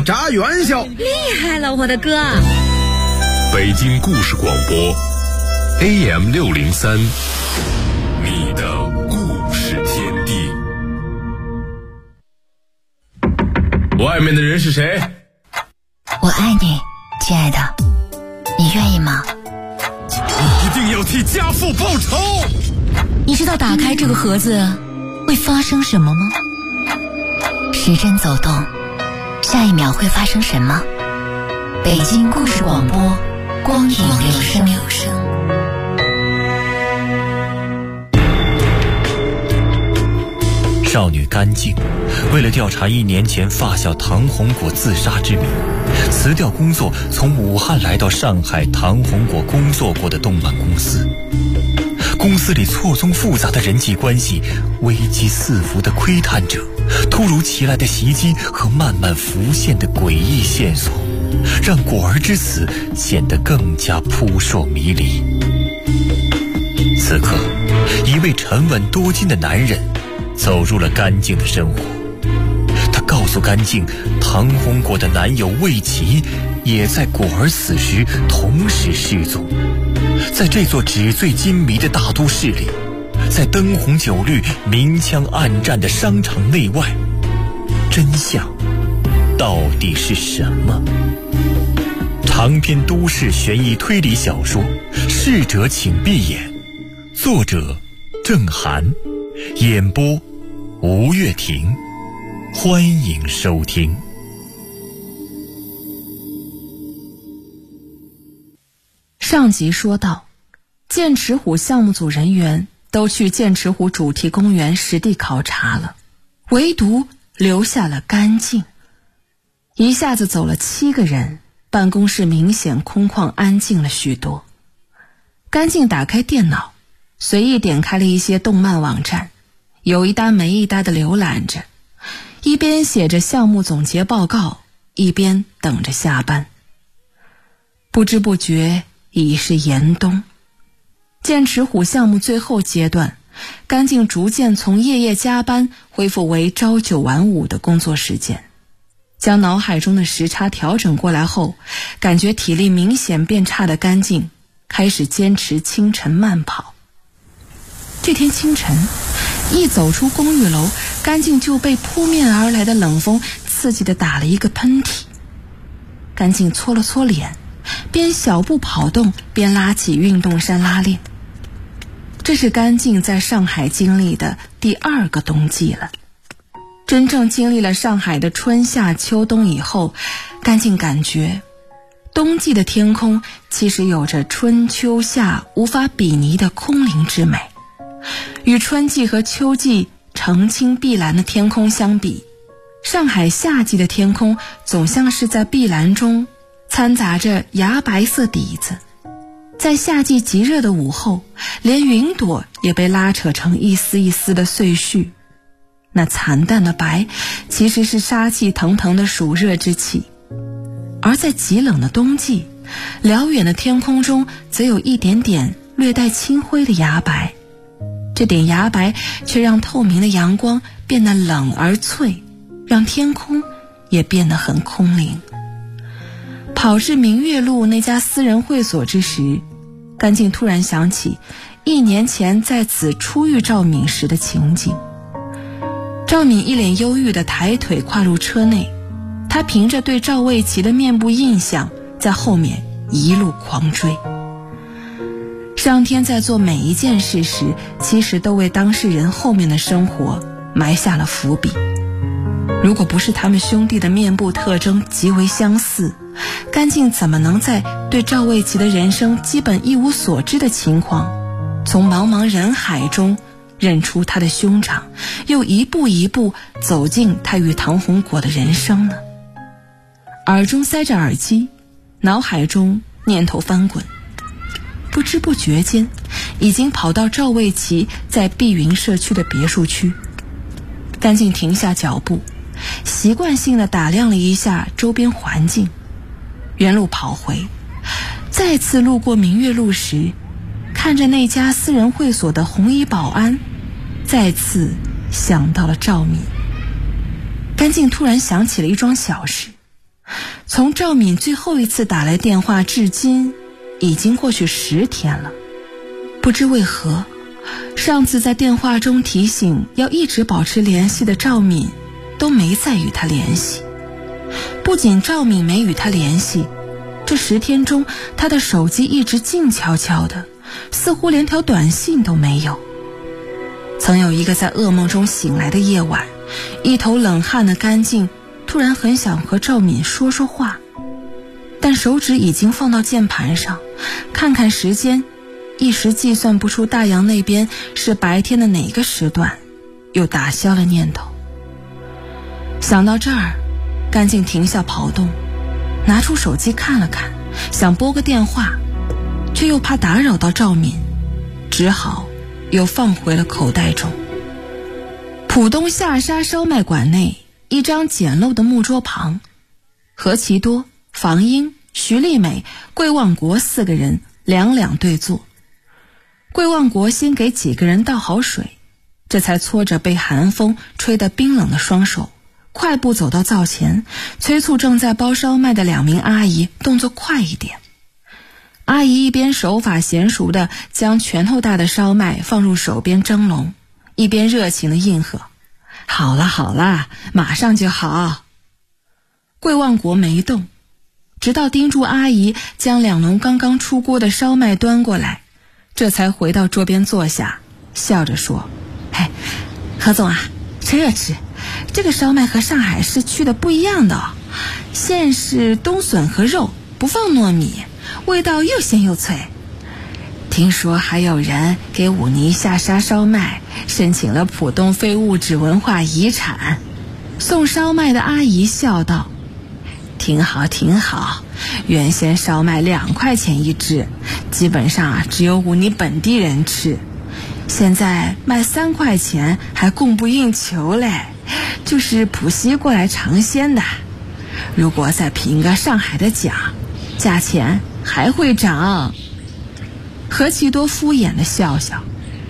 炸元宵。 厉害了，我的哥！ 北京故事广播 AM603，你的故事天地。外面的人是谁？ 我爱你，亲爱的，你愿意吗？ 你一定要替家父报仇！ 你知道打开这个盒子会发生什么吗？时针走动，下一秒会发生什么？北京故事广播，光影留声。 少女甘静为了调查1年前发小唐红果自杀之谜，辞掉工作，从武汉来到上海唐红果工作过的动漫公司。公司里错综复杂的人际关系，危机四伏的窥探者，突如其来的袭击和慢慢浮现的诡异线索，让果儿之死显得更加扑朔迷离。此刻，一位沉稳多金的男人走入了甘静的生活。他告诉甘静，唐红果的男友魏琪也在果儿死时同时失踪。在这座纸醉金迷的大都市里，在灯红酒绿、明枪暗战的商场内外，真相到底是什么？长篇都市悬疑推理小说《逝者请闭眼》，作者郑涵，演播吴月婷，欢迎收听。 上集说到，剑齿虎项目组人员都去剑齿虎主题公园实地考察了，唯独留下了甘静。一下子走了7个人，办公室明显空旷安静了许多。甘静打开电脑，随意点开了一些动漫网站，有一搭没一搭地浏览着，一边写着项目总结报告，一边等着下班。不知不觉已是严冬。剑齿虎项目最后阶段，甘静逐渐从夜夜加班恢复为朝9晚5的工作时间。将脑海中的时差调整过来后，感觉体力明显变差的甘静开始坚持清晨慢跑。这天清晨，一走出公寓楼，甘静就被扑面而来的冷风刺激地打了一个喷嚏。甘静搓了搓脸，边小步跑动边拉起运动衫拉链。这是甘静在上海经历的第2个冬季了。真正经历了上海的春夏秋冬以后，甘静感觉冬季的天空其实有着春秋夏无法比拟的空灵之美。与春季和秋季澄清碧蓝的天空相比，上海夏季的天空总像是在碧蓝中掺杂着芽白色底子。在夏季极热的午后，连云朵也被拉扯成一丝一丝的碎絮。那惨淡的白其实是杀气腾腾的暑热之气。而在极冷的冬季，辽远的天空中则有一点点略带青灰的芽白，这点芽白却让透明的阳光变得冷而脆，让天空也变得很空灵。跑至明月路那家私人会所之时，甘静突然想起1年前在此初遇赵敏时的情景。赵敏一脸忧郁地抬腿跨入车内，他凭着对赵魏琪的面部印象，在后面一路狂追。上天在做每一件事时，其实都为当事人后面的生活埋下了伏笔。如果不是他们兄弟的面部特征极为相似，甘静怎么能在对赵魏琪的人生基本一无所知的情况，从茫茫人海中认出他的兄长，又一步一步走进他与唐红果的人生呢？耳中塞着耳机，脑海中念头翻滚，不知不觉间已经跑到赵魏琪在碧云社区的别墅区。甘静停下脚步，习惯性地打量了一下周边环境，原路跑回，再次路过明月路时，看着那家私人会所的红衣保安，再次想到了赵敏。甘静突然想起了一桩小事， 从赵敏最后一次打来电话至今已经过去10天了。不知为何，上次在电话中提醒要一直保持联系的赵敏都没再与他联系。不仅赵敏没与他联系，这10天中他的手机一直静悄悄的，似乎连条短信都没有。曾有一个在噩梦中醒来的夜晚，一头冷汗的干净突然很想和赵敏说说话，但手指已经放到键盘上，看看时间，一时计算不出大洋那边是白天的哪个时段，又打消了念头。想到这儿，干净停下跑动，拿出手机看了看，想拨个电话，却又怕打扰到赵敏，只好又放回了口袋中。浦东下沙烧麦馆内，一张简陋的木桌旁，何其多、房英、徐丽美、桂望国4个人两两对坐。桂望国先给几个人倒好水，这才搓着被寒风吹得冰冷的双手，快步走到灶前，催促正在包烧麦的2名阿姨动作快一点。阿姨一边手法娴熟地将拳头大的烧麦放入手边蒸笼，一边热情地应和：好了好了，马上就好。桂望国没动，直到叮嘱阿姨将2笼刚刚出锅的烧麦端过来，这才回到桌边坐下，笑着说：何总啊，趁热吃，这个烧麦和上海市区的不一样的哦，馅是冬笋和肉，不放糯米，味道又鲜又脆。听说还有人给武尼下沙烧麦申请了浦东非物质文化遗产。送烧麦的阿姨笑道：挺好挺好，原先烧麦2块钱一只，基本上只有武尼本地人吃，现在卖3块钱还供不应求嘞，就是浦西过来尝鲜的。如果再评个上海的奖，价钱还会涨。何其多敷衍的笑笑，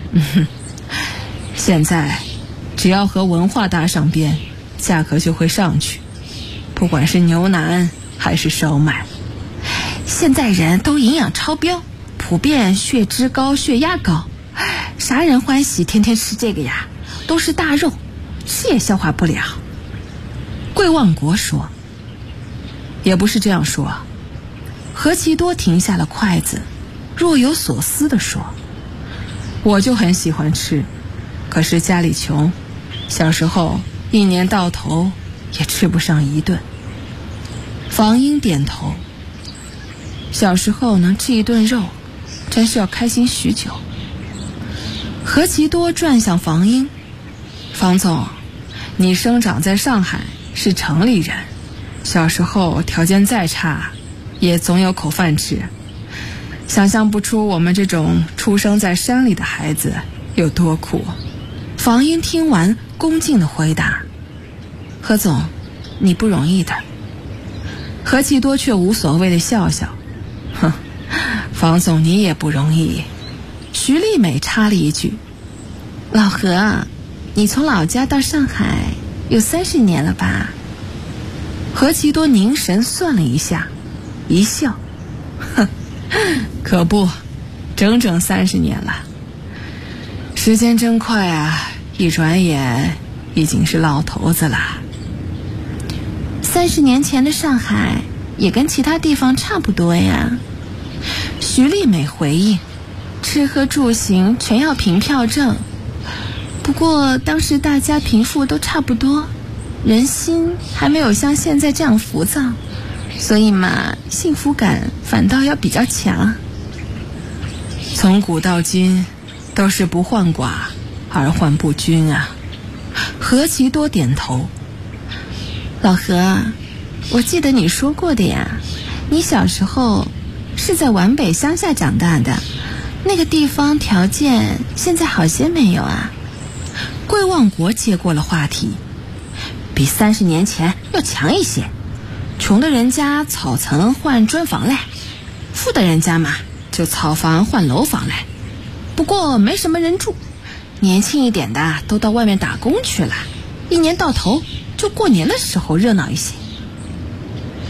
现在只要和文化搭上边，价格就会上去，不管是牛腩还是烧麦。现在人都营养超标，普遍血脂高、血压高，啥人欢喜天天吃这个呀？都是大肉，吃也消化不了。桂望国说。也不是这样说。何其多停下了筷子，若有所思地说：我就很喜欢吃，可是家里穷，小时候1年到头也吃不上1顿。房英点头，小时候能吃1顿肉，真是要开心许久。何其多转向房英：房总，你生长在上海，是城里人，小时候条件再差也总有口饭吃，想象不出我们这种出生在山里的孩子有多苦。房英听完恭敬地回答：何总，你不容易的。何其多却无所谓的笑笑：哼，房总你也不容易。徐丽美插了一句：老何，你从老家到上海有30年了吧？何其多凝神算了一下，一笑：哼，可不，整整30年了。时间真快啊，一转眼已经是老头子了。30年前的上海也跟其他地方差不多呀。徐丽美回应：吃喝住行全要凭票证，不过当时大家贫富都差不多，人心还没有像现在这样浮躁，所以嘛，幸福感反倒要比较强。从古到今都是不患寡而患不均啊。何其多点头：老何，我记得你说过的呀，你小时候是在皖北乡下长大的，那个地方条件现在好些没有啊？桂望国接过了话题：比30年前要强一些，穷的人家草层换砖房来，富的人家嘛就草房换楼房来，不过没什么人住，年轻一点的都到外面打工去了，1年到头就过年的时候热闹一些。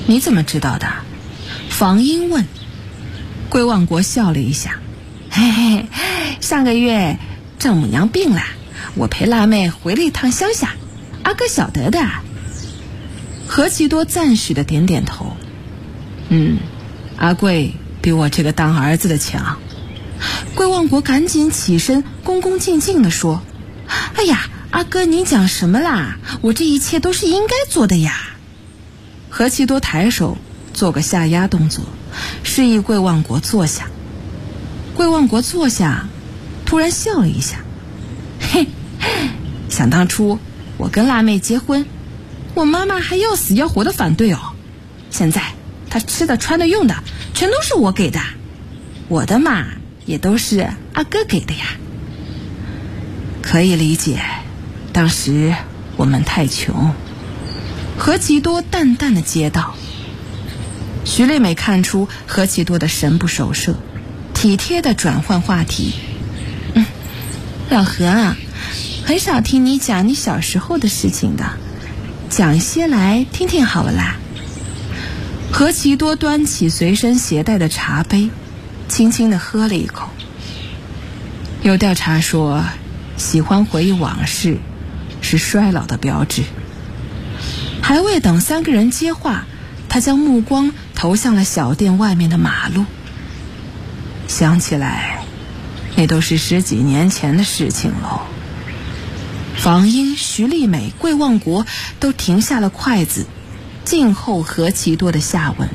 你怎么知道的？房英问。桂望国笑了一下，嘿嘿，上个月丈母娘病了，我陪辣妹回了一趟乡下，阿哥晓得的。何其多赞许的点点头，阿贵比我这个当儿子的强。桂望国赶紧起身，恭恭敬敬地说：哎呀，阿哥您讲什么啦？我这一切都是应该做的呀。何其多抬手做个下压动作，示意桂望国坐下。桂望国坐下，突然笑了一下，嘿，想当初我跟辣妹结婚，我妈妈还要死要活的反对哦。现在她吃的穿的用的全都是我给的，我的嘛也都是阿哥给的呀。可以理解，当时我们太穷。何其多淡淡的接道。徐丽美看出何其多的神不守舍，体贴的转换话题。老何啊，很少听你讲你小时候的事情的，讲一些来听听好了啦。何其多端起随身携带的茶杯，轻轻地喝了一口。有调查说，喜欢回忆往事是衰老的标志。还未等三个人接话，他将目光投向了小店外面的马路。想起来，那都是10几年前的事情喽。房英、徐丽美、桂望国都停下了筷子，静候何其多的下文。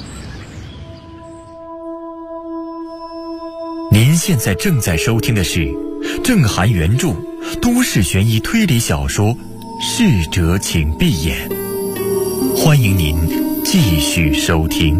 您现在正在收听的是郑涵原著都市悬疑推理小说《逝者请闭眼》，欢迎您继续收听。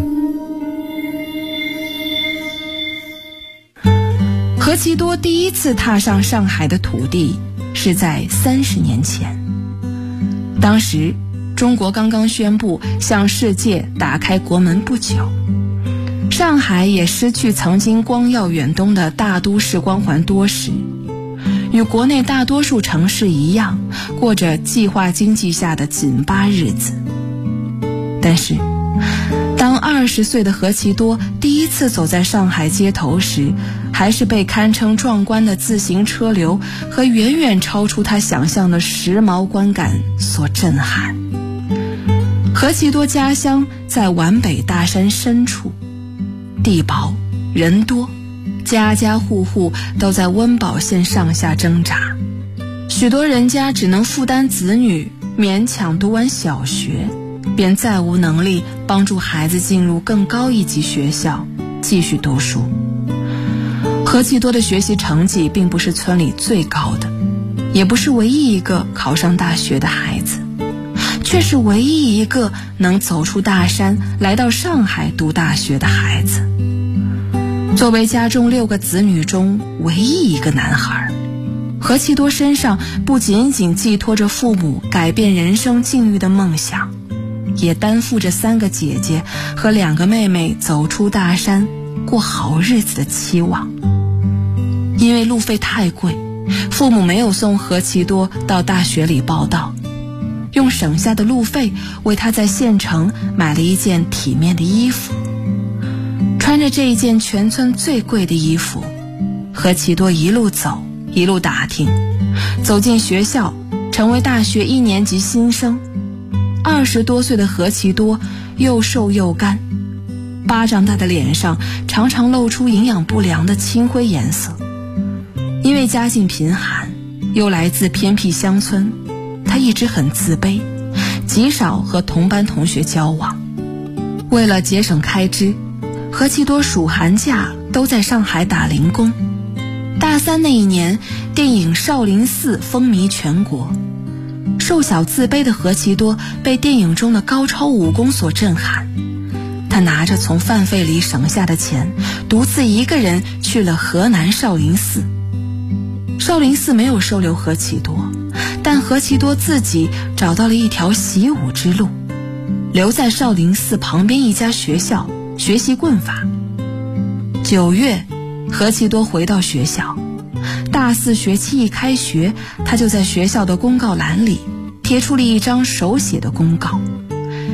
何其多第一次踏上上海的土地是在30年前，当时中国刚刚宣布向世界打开国门不久，上海也失去曾经光耀远东的大都市光环多时，与国内大多数城市一样，过着计划经济下的紧巴日子。但是当20岁的何其多第一次走在上海街头时，还是被堪称壮观的自行车流和远远超出他想象的时髦观感所震撼。何其多家乡在皖北大山深处，地薄人多，家家户户都在温饱线上下挣扎，许多人家只能负担子女勉强读完小学，便再无能力帮助孩子进入更高一级学校继续读书。何其多的学习成绩并不是村里最高的，也不是唯一一个考上大学的孩子，却是唯一一个能走出大山来到上海读大学的孩子。作为家中6个子女中唯一一个男孩，何其多身上不仅仅寄托着父母改变人生境遇的梦想，也担负着3个姐姐和2个妹妹走出大山过好日子的期望。因为路费太贵，父母没有送何其多到大学里报到，用省下的路费为他在县城买了一件体面的衣服。穿着这一件全村最贵的衣服，何其多一路走一路打听，走进学校，成为大学1年级新生。20多岁的何其多又瘦又干，巴掌大的脸上常常露出营养不良的青灰颜色。因为家境贫寒，又来自偏僻乡村，他一直很自卑，极少和同班同学交往。为了节省开支，何其多暑寒假都在上海打零工。大3那一年，电影《少林寺》风靡全国，瘦小自卑的何其多被电影中的高超武功所震撼。他拿着从饭费里省下的钱，独自一个人去了河南少林寺。少林寺没有收留何其多，但何其多自己找到了一条习武之路，留在少林寺旁边一家学校学习棍法。9月，何其多回到学校，大4学期一开学，他就在学校的公告栏里贴出了一张手写的公告：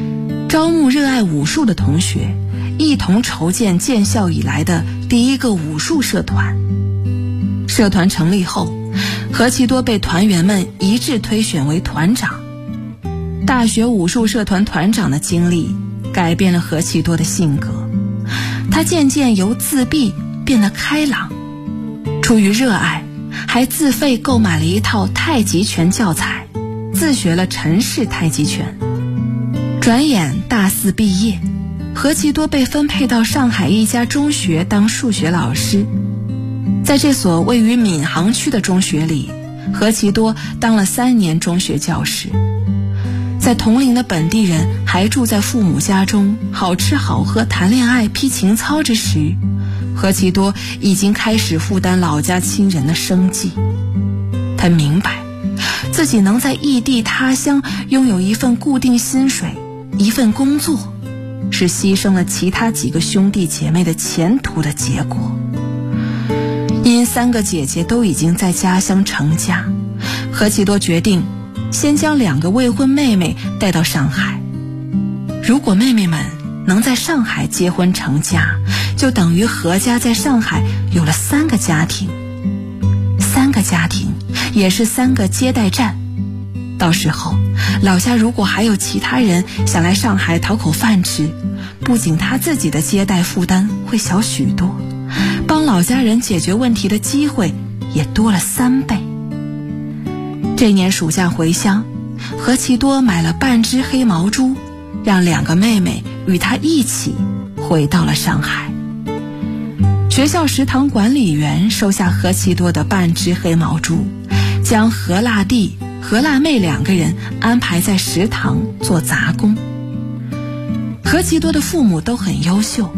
招募热爱武术的同学，一同筹建建校以来的第一个武术社团。社团成立后，何其多被团员们一致推选为团长。大学武术社团团长的经历改变了何其多的性格，他渐渐由自闭变得开朗。出于热爱，还自费购买了一套太极拳教材，自学了陈氏太极拳。转眼大四毕业，何其多被分配到上海一家中学当数学老师。在这所位于闵行区的中学里，何其多当了3年中学教师。在同龄的本地人还住在父母家中，好吃好喝谈恋爱批情操之时，何其多已经开始负担老家亲人的生计。他明白自己能在异地他乡拥有一份固定薪水，一份工作，是牺牲了其他几个兄弟姐妹的前途的结果。因3个姐姐都已经在家乡成家，何其多决定先将2个未婚妹妹带到上海。如果妹妹们能在上海结婚成家，就等于何家在上海有了3个家庭，3个家庭也是3个接待站。到时候老家如果还有其他人想来上海讨口饭吃，不仅他自己的接待负担会小许多，帮老家人解决问题的机会也多了3倍。这年暑假回乡，何其多买了半只黑毛猪，让2个妹妹与他一起回到了上海。学校食堂管理员收下何其多的半只黑毛猪，将何辣弟、何辣妹2个人安排在食堂做杂工。何其多的父母都很优秀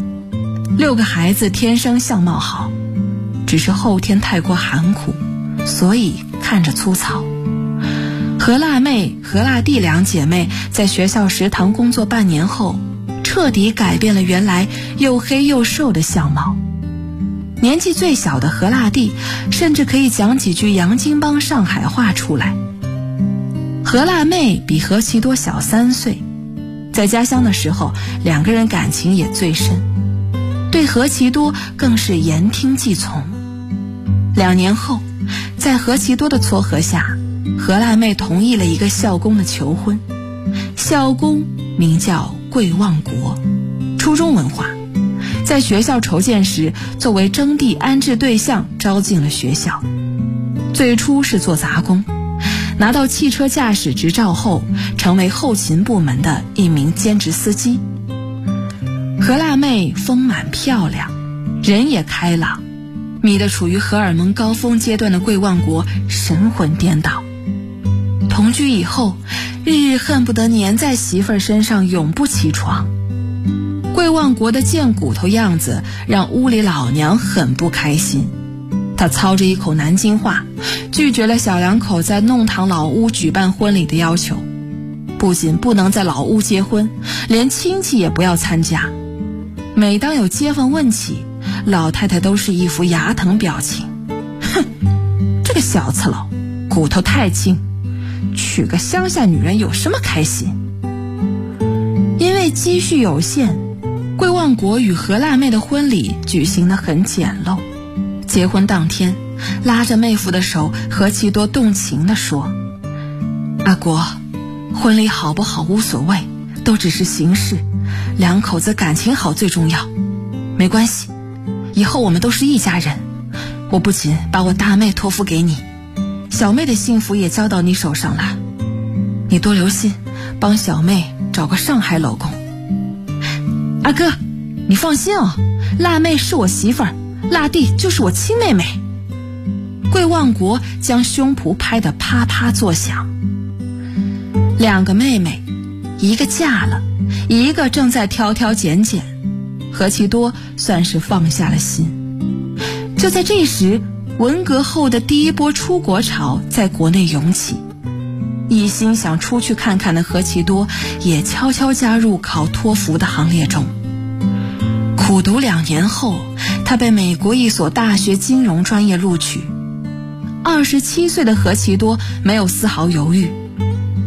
，6个孩子天生相貌好，只是后天太过寒苦，所以看着粗糙。何辣妹、何辣弟2姐妹在学校食堂工作半年后，彻底改变了原来又黑又瘦的相貌。年纪最小的何辣弟甚至可以讲几句洋泾浜上海话出来。何辣妹比何其多小3岁，在家乡的时候2个人感情也最深，对何其多更是言听计从。2年后，在何其多的撮合下，何辣妹同意了一个校工的求婚。校工名叫桂望国，初中文化，在学校筹建时作为征地安置对象招进了学校。最初是做杂工，拿到汽车驾驶执照后成为后勤部门的一名兼职司机。何辣妹丰满漂亮，人也开朗，迷得处于荷尔蒙高峰阶段的桂望国神魂颠倒。同居以后，日日恨不得黏在媳妇儿身上永不起床。桂望国的贱骨头样子让屋里老娘很不开心，她操着一口南京话，拒绝了小2口在弄堂老屋举办婚礼的要求。不仅不能在老屋结婚，连亲戚也不要参加。每当有街坊问起，老太太都是一副牙疼表情。哼，这个小刺佬骨头太轻，娶个乡下女人有什么开心？因为积蓄有限，桂望国与何辣妹的婚礼举行得很简陋。结婚当天，拉着妹夫的手，何其多动情地说：阿国，婚礼好不好无所谓，都只是形式，2口子感情好最重要。没关系，以后我们都是一家人。我不仅把我大妹托付给你，小妹的幸福也交到你手上了。你多留心，帮小妹找个上海老公。阿哥，你放心哦，辣妹是我媳妇儿，辣弟就是我亲妹妹。桂望国将胸脯拍得啪啪作响。2个妹妹，一个嫁了，一个正在挑挑拣拣，何其多算是放下了心。就在这时，文革后的第一波出国潮在国内涌起，一心想出去看看的何其多也悄悄加入考托福的行列中。苦读2年后，他被美国一所大学金融专业录取。27岁的何其多没有丝毫犹豫，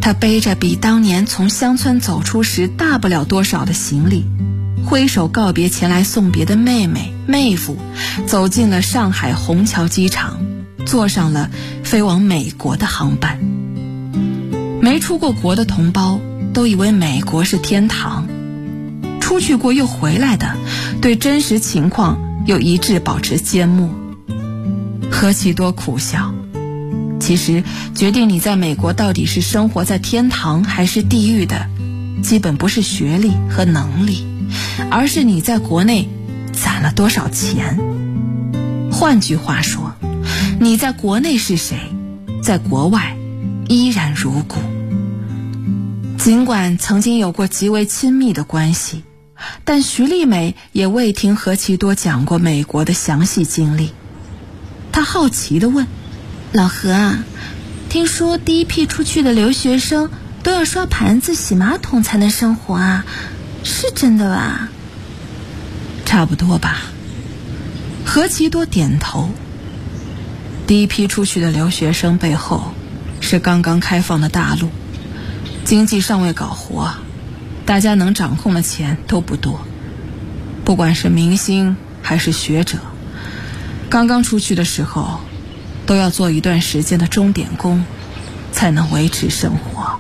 他背着比当年从乡村走出时大不了多少的行李，挥手告别前来送别的妹夫，走进了上海虹桥机场，坐上了飞往美国的航班。没出过国的同胞都以为美国是天堂，出去过又回来的对真实情况又一致保持缄默。何其多苦笑，其实决定你在美国到底是生活在天堂还是地狱的，基本不是学历和能力，而是你在国内攒了多少钱。换句话说，你在国内是谁，在国外依然如故。尽管曾经有过极为亲密的关系，但徐丽美也未听何其多讲过美国的详细经历。她好奇地问：老何啊，听说第一批出去的留学生都要刷盘子洗马桶才能生活啊，是真的吧？差不多吧。何其多点头。第一批出去的留学生背后是刚刚开放的大陆，经济尚未搞活，大家能掌控的钱都不多。不管是明星还是学者，刚刚出去的时候都要做一段时间的钟点工，才能维持生活。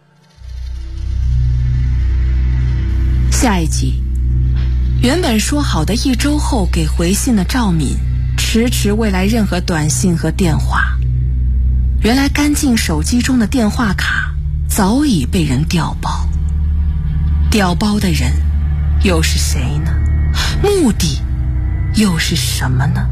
下一集，原本说好的1周后给回信的赵敏，迟迟未来任何短信和电话。原来干净手机中的电话卡早已被人调包，调包的人又是谁呢？目的又是什么呢？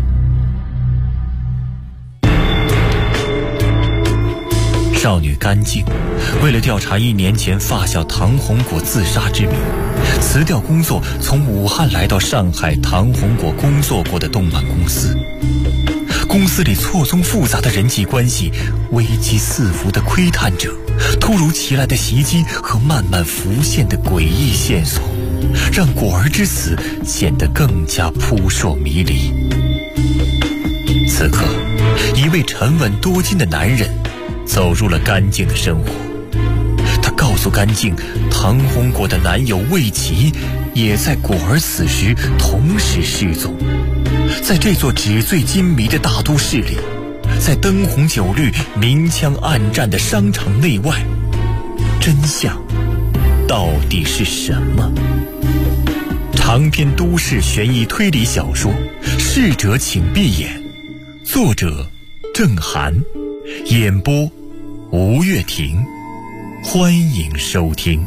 少女甘静为了调查1年前发小唐红果自杀之谜，辞掉工作，从武汉来到上海唐红果工作过的动漫公司。公司里错综复杂的人际关系，危机四伏的窥探者，突如其来的袭击和慢慢浮现的诡异线索，让果儿之死显得更加扑朔迷离。此刻，一位沉稳多金的男人走入了甘静的生活。他告诉甘静，唐红果的男友魏琪也在果儿死时同时失踪。在这座纸醉金迷的大都市里，在灯红酒绿、明枪暗战的商场内外，真相到底是什么？长篇都市悬疑推理小说《逝者请闭眼》，作者郑涵，演播吴月婷，欢迎收听。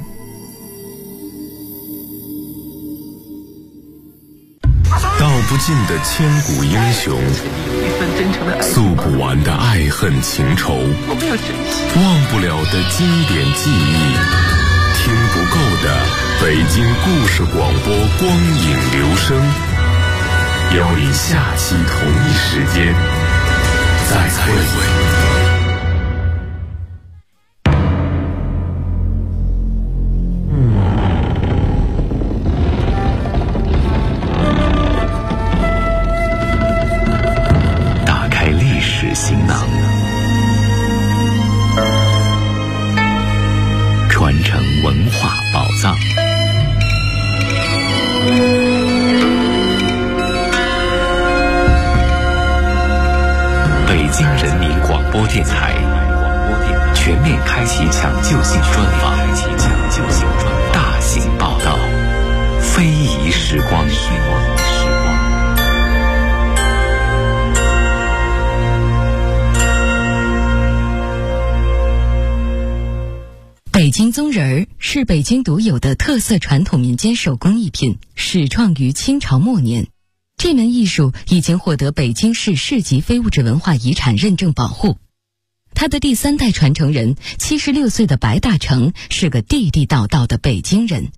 道不尽的千古英雄，诉不完的爱恨情仇，忘不了的经典记忆，听不够的北京故事广播光影留声。邀你下期同一时间再会。行囊，传承文化宝藏。北京人民广播电台全面开启抢救性专访，大型报道，非遗时光。 北京宗人儿是北京独有的特色传统民间手工艺品，始创于清朝末年。这门艺术已经获得北京市市级非物质文化遗产认证保护。他的第3代传承人76岁的白大成是个地地道道的北京人。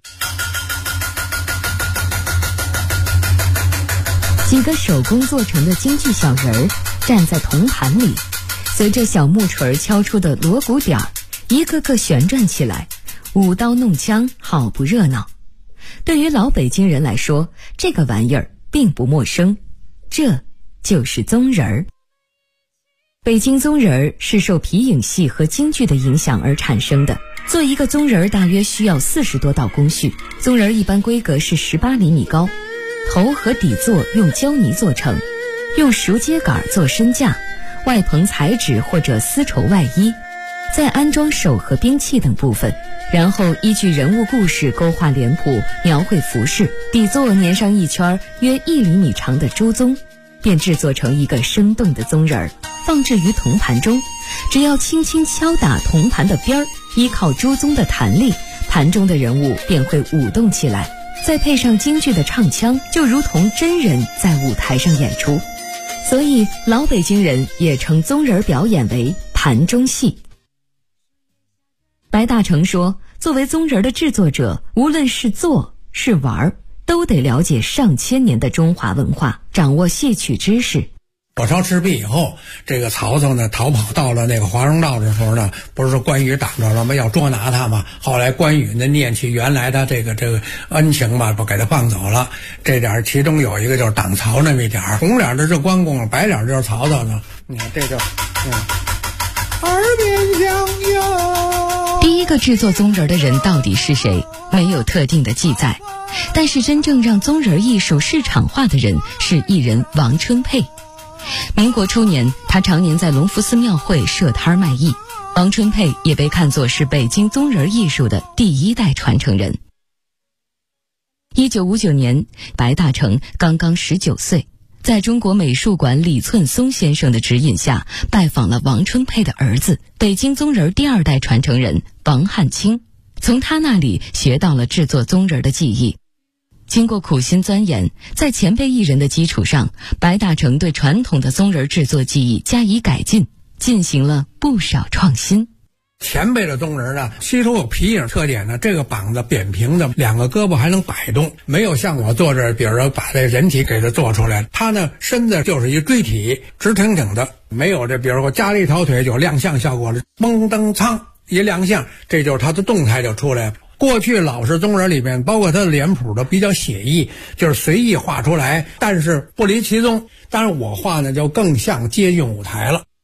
几个手工做成的京剧小人儿站在铜盘里，随着小木锤敲出的锣鼓点儿，一个个旋转起来，舞刀弄枪，好不热闹。对于老北京人来说，这个玩意儿并不陌生，这就是宗人儿。 北京宗人是受皮影戏和京剧的影响而产生的。做一个宗人大约需要40多道工序，宗人一般规格是18厘米高，头和底座用胶泥做成，用熟秸秆做身架，外棚彩纸或者丝绸外衣，再安装手和兵器等部分，然后依据人物故事勾画脸谱，描绘服饰，底座粘上一圈约1厘米长的朱宗，便制作成一个生动的宗人，放置于铜盘中。只要轻轻敲打铜盘的边儿，依靠朱宗的弹力，盘中的人物便会舞动起来，再配上京剧的唱腔，就如同真人在舞台上演出。所以老北京人也称宗人表演为盘中戏。白大成说，作为宗人的制作者，无论是做是玩，都得了解上千年的中华文化，掌握戏曲知识。 火烧赤壁以后，这个曹操呢逃跑到了那个华容道的时候呢，不是说关羽挡着了吗？要捉拿他嘛。后来关羽呢念起原来的这个恩情嘛，不给他放走了。这点其中有一个就是挡曹那么一点，红脸的是关公，白脸就是曹操呢。你看这就耳边响哟。 第一个制作宗人的人到底是谁，没有特定的记载，但是真正让宗人艺术市场化的人是艺人王春佩。民国初年，他常年在隆福寺庙会设摊卖艺。王春佩也被看作是北京宗人艺术的第一代传承人。1959年，白大成刚刚19岁，在中国美术馆李寸松先生的指引下，拜访了王春佩的儿子，北京宗人第2代传承人王汉卿，从他那里学到了制作宗人的技艺。经过苦心钻研，在前辈艺人的基础上，白大成对传统的宗人制作技艺加以改进，进行了不少创新。 前辈的宗人呢，吸收有皮影特点呢，这个膀子扁平的，2个胳膊还能摆动，没有像我坐这，比如说把这人体给它做出来，他呢身子就是一锥体，直挺挺的，没有这比如说加了一条腿就亮相效果了，嘣噔噌一亮相，这就是他的动态就出来了。过去老式宗人里面，包括他的脸谱都比较写意，就是随意画出来，但是不离其宗。当然我画呢就更像接近舞台了。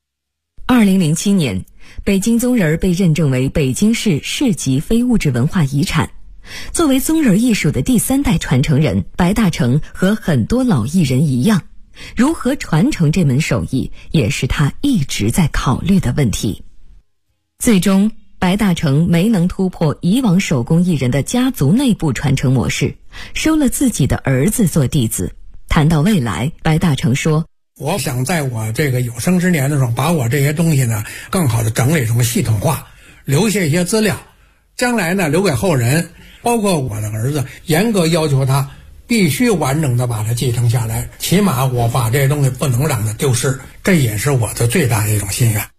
2007年，北京宗人被认证为北京市市级非物质文化遗产。作为宗人艺术的第3代传承人，白大成和很多老艺人一样，如何传承这门手艺，也是他一直在考虑的问题。最终白大成没能突破以往手工艺人的家族内部传承模式，收了自己的儿子做弟子。谈到未来，白大成说， 我想在我这个有生之年的时候，把我这些东西呢更好的整理成系统化，留下一些资料，将来呢留给后人，包括我的儿子，严格要求他必须完整的把它继承下来，起码我把这些东西不能让它丢失，这也是我的最大的一种心愿。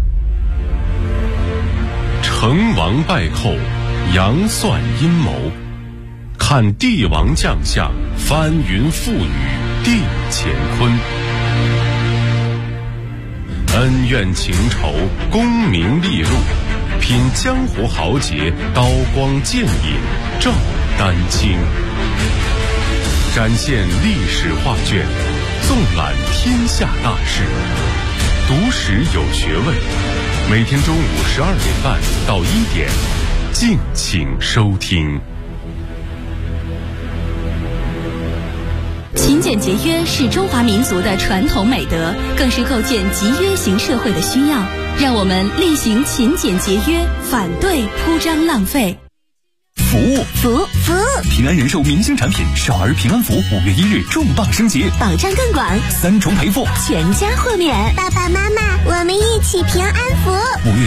成王败寇，杨算阴谋，看帝王将相，翻云覆雨，定乾坤。恩怨情仇，功名利禄，品江湖豪杰，刀光剑影，照丹青。展现历史画卷，纵览天下大事，读史有学问。每天中午12点半到1点，敬请收听。 勤俭节约是中华民族的传统美德，更是构建集约型社会的需要。让我们厉行勤俭节约，反对铺张浪费。 服务，平安人寿明星产品少儿平安符5月1日重磅升级， 保障更广 ，3重赔付， 全家豁免。爸爸妈妈，我们一起平安符。5月